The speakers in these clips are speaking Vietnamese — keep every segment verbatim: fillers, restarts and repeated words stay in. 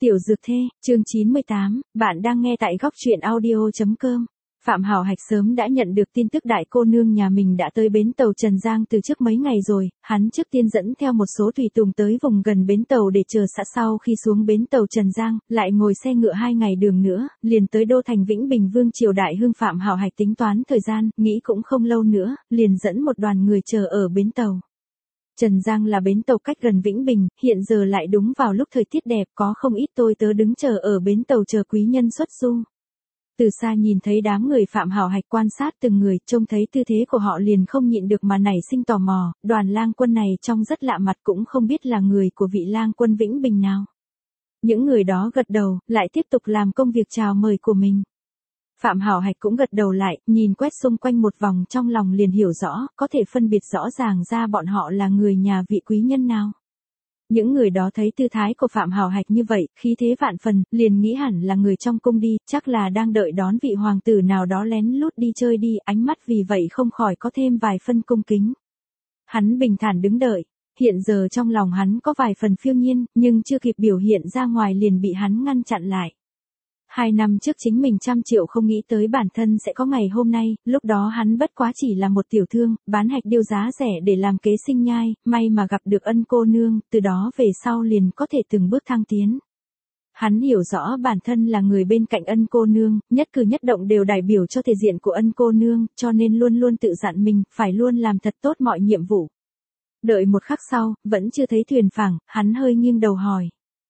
Tiểu Dược Thê, chương chín mươi tám, bạn đang nghe tại góc truyện audio.com. Phạm Hảo Hạch sớm đã nhận được tin tức đại cô nương nhà mình đã tới bến tàu Trần Giang từ trước mấy ngày rồi, hắn trước tiên dẫn theo một số tùy tùng tới vùng gần bến tàu để chờ xã sau khi xuống bến tàu Trần Giang, lại ngồi xe ngựa hai ngày đường nữa, liền tới đô thành Vĩnh Bình Vương triều đại hương. Phạm Hảo Hạch tính toán thời gian, nghĩ cũng không lâu nữa, liền dẫn một đoàn người chờ ở bến tàu. Trần Giang là bến tàu cách gần Vĩnh Bình, hiện giờ lại đúng vào lúc thời tiết đẹp, có không ít tôi tớ đứng chờ ở bến tàu chờ quý nhân xuất du. Từ xa nhìn thấy đám người Phạm Hảo Hạch quan sát từng người, trông thấy tư thế của họ liền không nhịn được mà nảy sinh tò mò, đoàn lang quân này trông rất lạ mặt, cũng không biết là người của vị lang quân Vĩnh Bình nào. Những người đó gật đầu, lại tiếp tục làm công việc chào mời của mình. Phạm Hảo Hạch cũng gật đầu lại, nhìn quét xung quanh một vòng trong lòng liền hiểu rõ, có thể phân biệt rõ ràng ra bọn họ là người nhà vị quý nhân nào. Những người đó thấy tư thái của Phạm Hảo Hạch như vậy, khí thế vạn phần, liền nghĩ hẳn là người trong cung đi, chắc là đang đợi đón vị hoàng tử nào đó lén lút đi chơi đi, ánh mắt vì vậy không khỏi có thêm vài phân cung kính. Hắn bình thản đứng đợi, hiện giờ trong lòng hắn có vài phần phiêu nhiên, nhưng chưa kịp biểu hiện ra ngoài liền bị hắn ngăn chặn lại. Hai năm trước chính mình trăm triệu không nghĩ tới bản thân sẽ có ngày hôm nay, lúc đó hắn bất quá chỉ là một tiểu thương, bán hạch điêu giá rẻ để làm kế sinh nhai, may mà gặp được ân cô nương, từ đó về sau liền có thể từng bước thăng tiến. Hắn hiểu rõ bản thân là người bên cạnh ân cô nương, nhất cử nhất động đều đại biểu cho thể diện của ân cô nương, cho nên luôn luôn tự dặn mình, phải luôn làm thật tốt mọi nhiệm vụ. Đợi một khắc sau, vẫn chưa thấy thuyền phẳng, hắn hơi nghiêng đầu hỏi.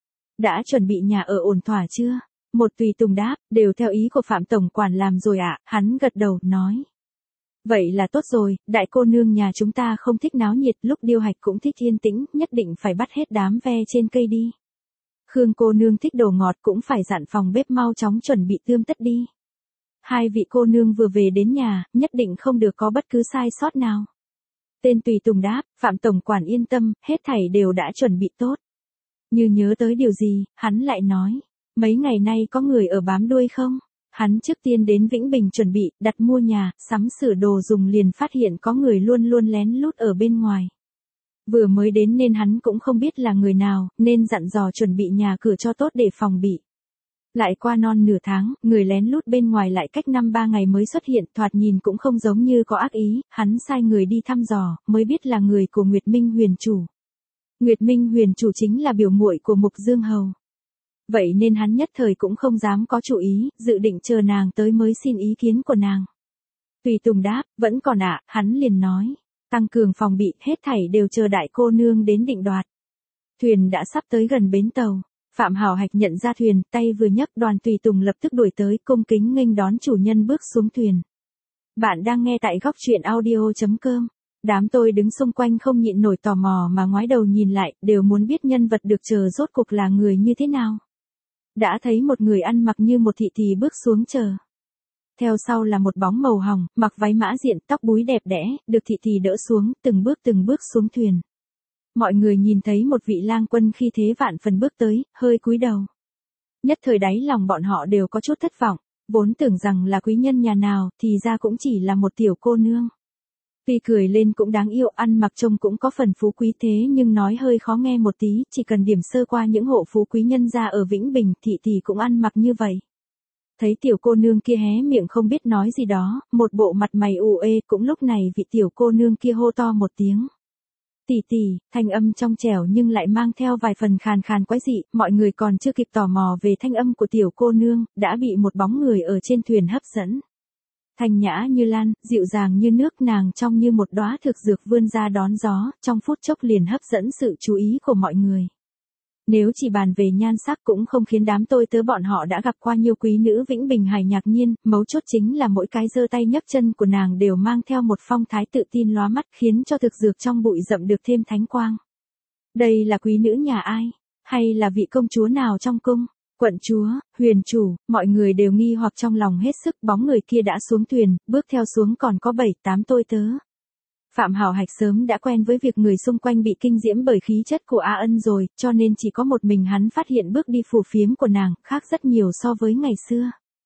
Đã chuẩn bị nhà ở ổn thỏa chưa? Một tùy tùng đáp, đều theo ý của Phạm Tổng Quản làm rồi ạ, à? Hắn gật đầu, nói. Vậy là tốt rồi, đại cô nương nhà chúng ta không thích náo nhiệt, lúc điêu hạch cũng thích yên tĩnh, nhất định phải bắt hết đám ve trên cây đi. Khương cô nương thích đồ ngọt cũng phải dặn phòng bếp mau chóng chuẩn bị tươm tất đi. Hai vị cô nương vừa về đến nhà, nhất định không được có bất cứ sai sót nào. Tên tùy tùng đáp, Phạm Tổng Quản yên tâm, hết thảy đều đã chuẩn bị tốt. Như nhớ tới điều gì, hắn lại nói. Mấy ngày nay có người ở bám đuôi không? Hắn trước tiên đến Vĩnh Bình chuẩn bị, đặt mua nhà, sắm sửa đồ dùng liền phát hiện có người luôn luôn lén lút ở bên ngoài. Vừa mới đến nên hắn cũng không biết là người nào, nên dặn dò chuẩn bị nhà cửa cho tốt để phòng bị. Lại qua non nửa tháng, người lén lút bên ngoài lại cách năm ba ngày mới xuất hiện, thoạt nhìn cũng không giống như có ác ý, hắn sai người đi thăm dò, mới biết là người của Nguyệt Minh Huyền Chủ. Nguyệt Minh Huyền Chủ chính là biểu muội của Mục Dương Hầu. Vậy nên hắn nhất thời cũng không dám có chủ ý, dự định chờ nàng tới mới xin ý kiến của nàng. Tùy tùng đáp, vẫn còn ạ, à, hắn liền nói. Tăng cường phòng bị, hết thảy đều chờ đại cô nương đến định đoạt. Thuyền đã sắp tới gần bến tàu. Phạm Hảo Hạch nhận ra thuyền, tay vừa nhấc, đoàn tùy tùng lập tức đuổi tới, cung kính nghênh đón chủ nhân bước xuống thuyền. Bạn đang nghe tại góc truyện audio.com. Đám tôi đứng xung quanh không nhịn nổi tò mò mà ngoái đầu nhìn lại, đều muốn biết nhân vật được chờ rốt cuộc là người như thế nào. Đã thấy một người ăn mặc như một thị thị bước xuống chờ. Theo sau là một bóng màu hồng, mặc váy mã diện, tóc búi đẹp đẽ, được thị thị đỡ xuống, từng bước từng bước xuống thuyền. Mọi người nhìn thấy một vị lang quân khi thế vạn phần bước tới, hơi cúi đầu. Nhất thời đáy lòng bọn họ đều có chút thất vọng, vốn tưởng rằng là quý nhân nhà nào, thì ra cũng chỉ là một tiểu cô nương. Tuy cười lên cũng đáng yêu, ăn mặc trông cũng có phần phú quý thế nhưng nói hơi khó nghe một tí, chỉ cần điểm sơ qua những hộ phú quý nhân gia ở Vĩnh Bình, thị thì cũng ăn mặc như vậy. Thấy tiểu cô nương kia hé miệng không biết nói gì đó, một bộ mặt mày u ê, cũng lúc này vị tiểu cô nương kia hô to một tiếng. Tỷ tỷ, thanh âm trong trẻo nhưng lại mang theo vài phần khàn khàn quái dị, mọi người còn chưa kịp tò mò về thanh âm của tiểu cô nương, đã bị một bóng người ở trên thuyền hấp dẫn. Thanh nhã như lan, dịu dàng như nước, nàng trông như một đóa thực dược vươn ra đón gió, trong phút chốc liền hấp dẫn sự chú ý của mọi người. Nếu chỉ bàn về nhan sắc cũng không khiến đám tôi tớ bọn họ đã gặp qua nhiều quý nữ Vĩnh Bình Hải ngạc nhiên, mấu chốt chính là mỗi cái giơ tay nhấc chân của nàng đều mang theo một phong thái tự tin lóa mắt, khiến cho thực dược trong bụi rậm được thêm thánh quang. Đây là quý nữ nhà ai? Hay là vị công chúa nào trong cung? Quận chúa, huyền chủ, mọi người đều nghi hoặc trong lòng hết sức, bóng người kia đã xuống thuyền, bước theo xuống còn có bảy tám tôi tớ. Phạm Hảo Hạch sớm đã quen với việc người xung quanh bị kinh diễm bởi khí chất của A Ân rồi, cho nên chỉ có một mình hắn phát hiện bước đi phù phiếm của nàng, khác rất nhiều so với ngày xưa.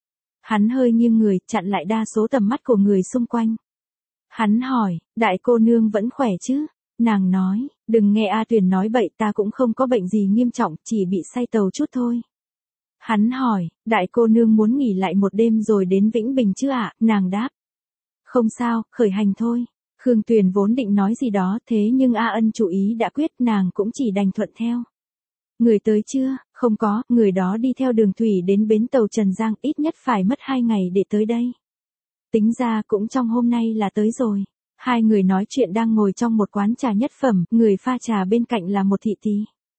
Hắn hơi nghiêng người, chặn lại đa số tầm mắt của người xung quanh. Hắn hỏi, đại cô nương vẫn khỏe chứ? Nàng nói, đừng nghe A Tuyền nói bậy, ta cũng không có bệnh gì nghiêm trọng, chỉ bị say tàu chút thôi. Hắn hỏi, đại cô nương muốn nghỉ lại một đêm rồi đến Vĩnh Bình chứ ạ, nàng đáp. Không sao, khởi hành thôi. Khương Tuyền vốn định nói gì đó thế nhưng A Ân chủ ý đã quyết nàng cũng chỉ đành thuận theo. Người tới chưa? Không có, người đó đi theo đường thủy đến bến tàu Trần Giang ít nhất phải mất hai ngày để tới đây. Tính ra cũng trong hôm nay là tới rồi. Hai người nói chuyện đang ngồi trong một quán trà nhất phẩm, người pha trà bên cạnh là một thị tỷ.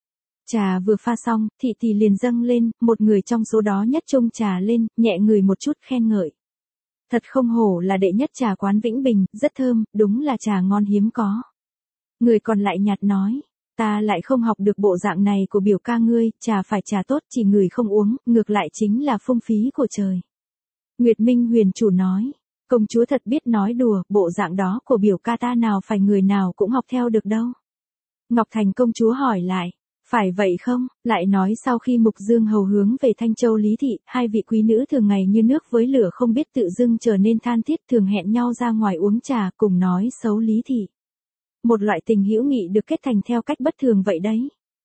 Trà vừa pha xong, thị tỷ liền dâng lên, một người trong số đó nhất chung trà lên, nhẹ người một chút khen ngợi. Thật không hổ là đệ nhất trà quán Vĩnh Bình, rất thơm, đúng là trà ngon hiếm có. Người còn lại nhạt nói, ta lại không học được bộ dạng này của biểu ca ngươi, trà phải trà tốt chỉ người không uống, ngược lại chính là phung phí của trời. Nguyệt Minh Huyền chủ nói, công chúa thật biết nói đùa, bộ dạng đó của biểu ca ta nào phải người nào cũng học theo được đâu. Ngọc Thành công chúa hỏi lại, phải vậy không? Lại nói sau khi Mục Dương Hầu hướng về Thanh Châu Lý Thị, hai vị quý nữ thường ngày như nước với lửa không biết tự dưng trở nên than thiết thường hẹn nhau ra ngoài uống trà cùng nói xấu Lý Thị. Một loại tình hữu nghị được kết thành theo cách bất thường vậy đấy.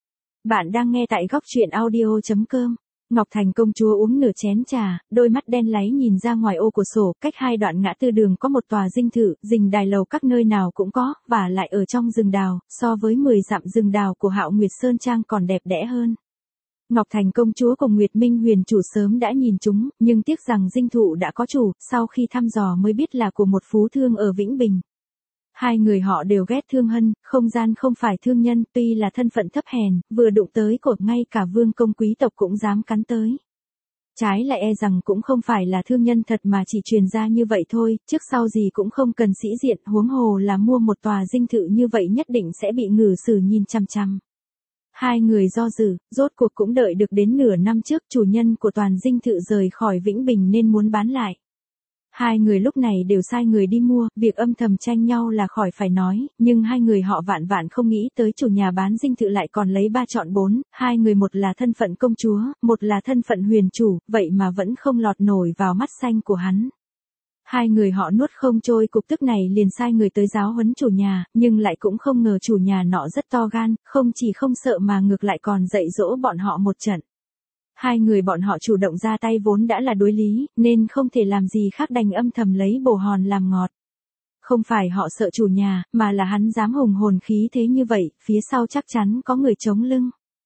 Bạn đang nghe tại góc truyện audio chấm com. Ngọc Thành công chúa uống nửa chén trà, đôi mắt đen láy nhìn ra ngoài ô cửa sổ, cách hai đoạn ngã tư đường có một tòa dinh thự, dinh đài lầu các nơi nào cũng có, và lại ở trong rừng đào, so với mười dặm rừng đào của Hạo Nguyệt Sơn Trang còn đẹp đẽ hơn. Ngọc Thành công chúa cùng Nguyệt Minh Huyền chủ sớm đã nhìn chúng, nhưng tiếc rằng dinh thự đã có chủ, sau khi thăm dò mới biết là của một phú thương ở Vĩnh Bình. Hai người họ đều ghét Thương Hân, không gian không phải thương nhân, tuy là thân phận thấp hèn, vừa đụng tới cột ngay cả vương công quý tộc cũng dám cắn tới. Trái lại e rằng cũng không phải là thương nhân thật mà chỉ truyền ra như vậy thôi, trước sau gì cũng không cần sĩ diện, huống hồ là mua một tòa dinh thự như vậy nhất định sẽ bị ngự sử nhìn chăm chăm. Hai người do dự, rốt cuộc cũng đợi được đến nửa năm trước chủ nhân của toàn dinh thự rời khỏi Vĩnh Bình nên muốn bán lại. Hai người lúc này đều sai người đi mua, việc âm thầm tranh nhau là khỏi phải nói, nhưng hai người họ vạn vạn không nghĩ tới chủ nhà bán dinh thự lại còn lấy ba chọn bốn, hai người một là thân phận công chúa, một là thân phận huyền chủ, vậy mà vẫn không lọt nổi vào mắt xanh của hắn. Hai người họ nuốt không trôi cục tức này liền sai người tới giáo huấn chủ nhà, nhưng lại cũng không ngờ chủ nhà nọ rất to gan, không chỉ không sợ mà ngược lại còn dạy dỗ bọn họ một trận. Hai người bọn họ chủ động ra tay vốn đã là đối lý, nên không thể làm gì khác đành âm thầm lấy bồ hòn làm ngọt. Không phải họ sợ chủ nhà, mà là hắn dám hùng hồn khí thế như vậy, phía sau chắc chắn có người chống lưng.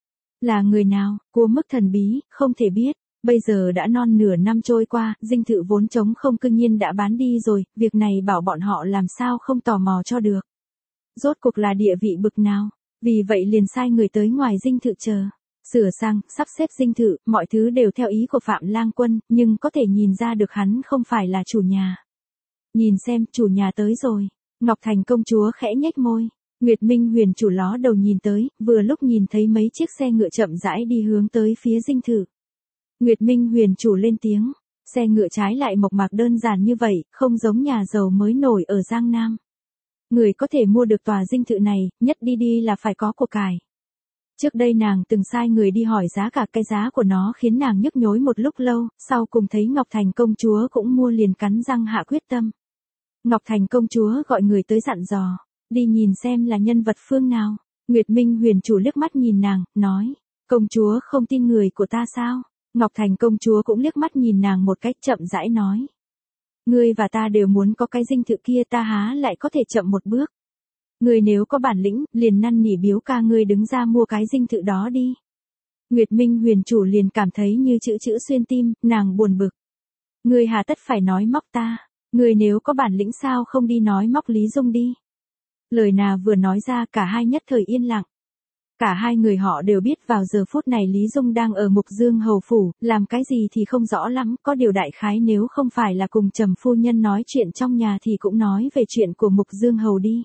Là người nào, cua mức thần bí, không thể biết. Bây giờ đã non nửa năm trôi qua, dinh thự vốn trống không cương nhiên đã bán đi rồi, việc này bảo bọn họ làm sao không tò mò cho được. Rốt cuộc là địa vị bực nào, vì vậy liền sai người tới ngoài dinh thự chờ. Sửa sang, sắp xếp dinh thự, mọi thứ đều theo ý của Phạm Lang Quân, nhưng có thể nhìn ra được hắn không phải là chủ nhà. Nhìn xem, chủ nhà tới rồi. Ngọc Thành công chúa khẽ nhếch môi. Nguyệt Minh Huyền chủ ló đầu nhìn tới, vừa lúc nhìn thấy mấy chiếc xe ngựa chậm rãi đi hướng tới phía dinh thự. Nguyệt Minh Huyền chủ lên tiếng, xe ngựa trái lại mộc mạc đơn giản như vậy, không giống nhà giàu mới nổi ở Giang Nam. Người có thể mua được tòa dinh thự này, nhất đi đi là phải có của cải. Trước đây nàng từng sai người đi hỏi giá cả, cái giá của nó khiến nàng nhức nhối một lúc lâu, sau cùng thấy Ngọc Thành công chúa cũng mua liền cắn răng hạ quyết tâm. Ngọc Thành công chúa gọi người tới dặn dò, đi nhìn xem là nhân vật phương nào. Nguyệt Minh Huyền chủ liếc mắt nhìn nàng, nói, công chúa không tin người của ta sao? Ngọc Thành công chúa cũng liếc mắt nhìn nàng một cách chậm rãi nói, ngươi và ta đều muốn có cái dinh thự kia, ta há lại có thể chậm một bước. Ngươi nếu có bản lĩnh, liền năn nỉ biếu ca ngươi đứng ra mua cái dinh thự đó đi. Nguyệt Minh Huyền chủ liền cảm thấy như chữ chữ xuyên tim, nàng buồn bực. Ngươi hà tất phải nói móc ta, ngươi nếu có bản lĩnh sao không đi nói móc Lý Dung đi. Lời nào vừa nói ra cả hai nhất thời yên lặng. Cả hai người họ đều biết vào giờ phút này Lý Dung đang ở Mục Dương Hầu phủ, làm cái gì thì không rõ lắm, có điều đại khái nếu không phải là cùng Trầm phu nhân nói chuyện trong nhà thì cũng nói về chuyện của Mục Dương Hầu đi.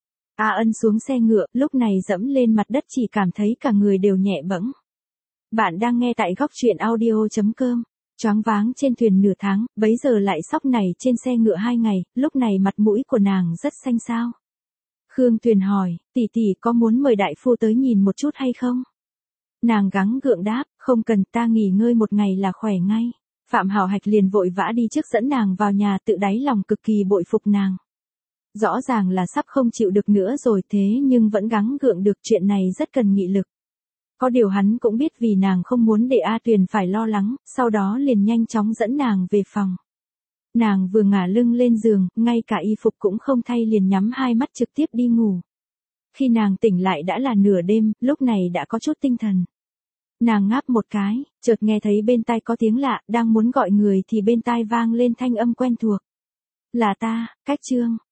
A Ân xuống xe ngựa, lúc này dẫm lên mặt đất chỉ cảm thấy cả người đều nhẹ bẫng. Bạn đang nghe tại góc truyện audio chấm com. Choáng váng trên thuyền nửa tháng, bấy giờ lại sóc này trên xe ngựa hai ngày, lúc này mặt mũi của nàng rất xanh xao. Khương Tuyền hỏi, tỷ tỷ có muốn mời đại phu tới nhìn một chút hay không? Nàng gắng gượng đáp, không cần, ta nghỉ ngơi một ngày là khỏe ngay. Phạm Hảo Hạch liền vội vã đi trước dẫn nàng vào nhà, tự đáy lòng cực kỳ bội phục nàng. Rõ ràng là sắp không chịu được nữa rồi thế nhưng vẫn gắng gượng được, chuyện này rất cần nghị lực. Có điều hắn cũng biết vì nàng không muốn để A Tuyền phải lo lắng, sau đó liền nhanh chóng dẫn nàng về phòng. Nàng vừa ngả lưng lên giường, ngay cả y phục cũng không thay liền nhắm hai mắt trực tiếp đi ngủ. Khi nàng tỉnh lại đã là nửa đêm, lúc này đã có chút tinh thần. Nàng ngáp một cái, chợt nghe thấy bên tai có tiếng lạ, đang muốn gọi người thì bên tai vang lên thanh âm quen thuộc. Là ta, Cách Trương.